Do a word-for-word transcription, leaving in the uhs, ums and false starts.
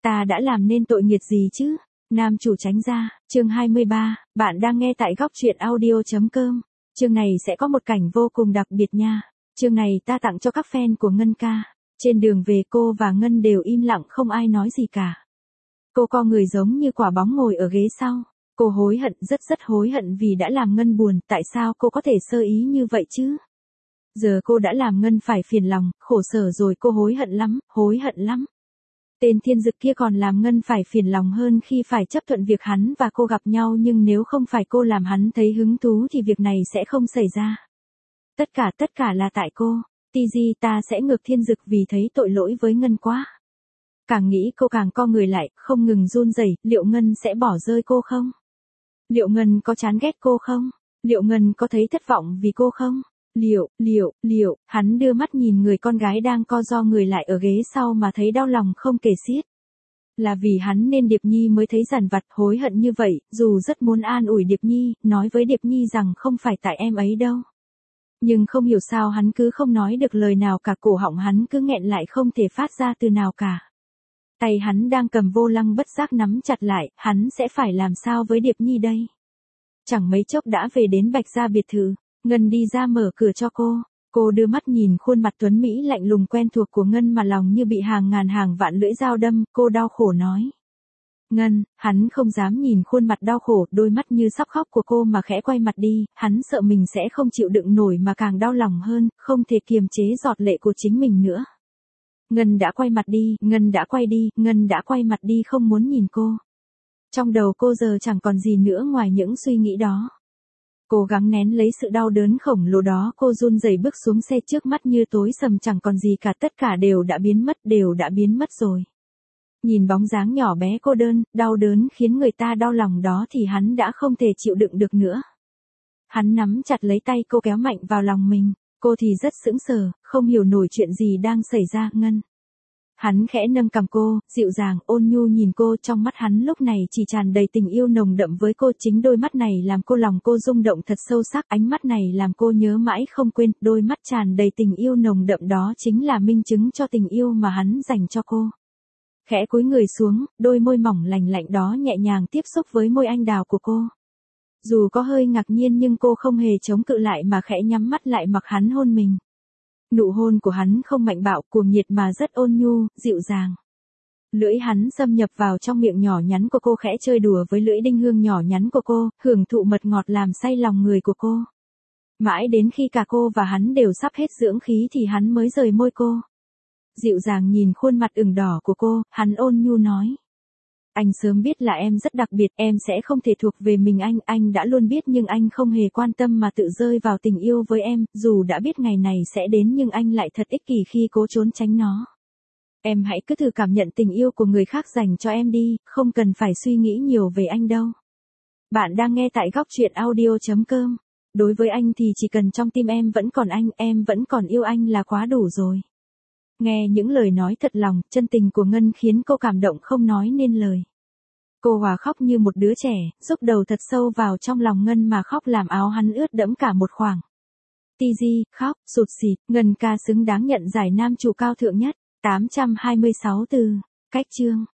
Ta đã làm nên tội nghiệt gì chứ? Nam chủ tránh ra, chương hai mươi ba, bạn đang nghe tại góc truyện audio.com. Chương này sẽ có một cảnh vô cùng đặc biệt nha. Chương này ta tặng cho các fan của Ngân ca. Trên đường về cô và Ngân đều im lặng không ai nói gì cả. Cô co người giống như quả bóng ngồi ở ghế sau. Cô hối hận, rất rất hối hận vì đã làm Ngân buồn, tại sao cô có thể sơ ý như vậy chứ? Giờ cô đã làm Ngân phải phiền lòng, khổ sở rồi, cô hối hận lắm, hối hận lắm. Tên thiên dực kia còn làm Ngân phải phiền lòng hơn khi phải chấp thuận việc hắn và cô gặp nhau, nhưng nếu không phải cô làm hắn thấy hứng thú thì việc này sẽ không xảy ra. Tất cả tất cả là tại cô. Tz, ta sẽ ngược thiên dực vì thấy tội lỗi với Ngân quá. Càng nghĩ cô càng co người lại, không ngừng run rẩy. Liệu Ngân sẽ bỏ rơi cô không? Liệu Ngân có chán ghét cô không? Liệu Ngân có thấy thất vọng vì cô không? Liệu, liệu, liệu, hắn đưa mắt nhìn người con gái đang co ro người lại ở ghế sau mà thấy đau lòng không kể xiết. Là vì hắn nên Điệp Nhi mới thấy dằn vặt hối hận như vậy, dù rất muốn an ủi Điệp Nhi, nói với Điệp Nhi rằng không phải tại em ấy đâu. Nhưng không hiểu sao hắn cứ không nói được lời nào cả, cổ họng hắn cứ nghẹn lại không thể phát ra từ nào cả. Tay hắn đang cầm vô lăng bất giác nắm chặt lại, hắn sẽ phải làm sao với Điệp Nhi đây? Chẳng mấy chốc đã về đến Bạch Gia biệt thự. Ngân đi ra mở cửa cho cô. Cô đưa mắt nhìn khuôn mặt tuấn Mỹ lạnh lùng quen thuộc của Ngân mà lòng như bị hàng ngàn hàng vạn lưỡi dao đâm, cô đau khổ nói. Ngân, hắn không dám nhìn khuôn mặt đau khổ, đôi mắt như sắp khóc của cô mà khẽ quay mặt đi, hắn sợ mình sẽ không chịu đựng nổi mà càng đau lòng hơn, không thể kiềm chế giọt lệ của chính mình nữa. Ngân đã quay mặt đi, Ngân đã quay đi, Ngân đã quay mặt đi không muốn nhìn cô. Trong đầu cô giờ chẳng còn gì nữa ngoài những suy nghĩ đó. Cố gắng nén lấy sự đau đớn khổng lồ đó, cô run rẩy bước xuống xe, trước mắt như tối sầm chẳng còn gì cả, tất cả đều đã biến mất, đều đã biến mất rồi. Nhìn bóng dáng nhỏ bé cô đơn, đau đớn khiến người ta đau lòng đó thì hắn đã không thể chịu đựng được nữa. Hắn nắm chặt lấy tay cô kéo mạnh vào lòng mình, cô thì rất sững sờ, không hiểu nổi chuyện gì đang xảy ra. Ngân. Hắn khẽ nâng cằm cô, dịu dàng, ôn nhu nhìn cô, trong mắt hắn lúc này chỉ tràn đầy tình yêu nồng đậm với cô, chính đôi mắt này làm cô lòng cô rung động thật sâu sắc, ánh mắt này làm cô nhớ mãi không quên, đôi mắt tràn đầy tình yêu nồng đậm đó chính là minh chứng cho tình yêu mà hắn dành cho cô. Khẽ cúi người xuống, đôi môi mỏng lành lạnh đó nhẹ nhàng tiếp xúc với môi anh đào của cô. Dù có hơi ngạc nhiên nhưng cô không hề chống cự lại mà khẽ nhắm mắt lại mặc hắn hôn mình. Nụ hôn của hắn không mạnh bạo, cuồng nhiệt mà rất ôn nhu, dịu dàng. Lưỡi hắn xâm nhập vào trong miệng nhỏ nhắn của cô, khẽ chơi đùa với lưỡi đinh hương nhỏ nhắn của cô, hưởng thụ mật ngọt làm say lòng người của cô. Mãi đến khi cả cô và hắn đều sắp hết dưỡng khí thì hắn mới rời môi cô. Dịu dàng nhìn khuôn mặt ửng đỏ của cô, hắn ôn nhu nói. Anh sớm biết là em rất đặc biệt, em sẽ không thể thuộc về mình anh, anh đã luôn biết nhưng anh không hề quan tâm mà tự rơi vào tình yêu với em, dù đã biết ngày này sẽ đến nhưng anh lại thật ích kỷ khi cố trốn tránh nó. Em hãy cứ thử cảm nhận tình yêu của người khác dành cho em đi, không cần phải suy nghĩ nhiều về anh đâu. Bạn đang nghe tại góc truyện audio.com. Đối với anh thì chỉ cần trong tim em vẫn còn anh, em vẫn còn yêu anh là quá đủ rồi. Nghe những lời nói thật lòng, chân tình của Ngân khiến cô cảm động không nói nên lời. Cô hòa khóc như một đứa trẻ, rúc đầu thật sâu vào trong lòng Ngân mà khóc làm áo hắn ướt đẫm cả một khoảng. Tz, khóc, sụt sịt, Ngân ca xứng đáng nhận giải nam chủ cao thượng nhất. tám trăm hai mươi sáu từ, cách chương.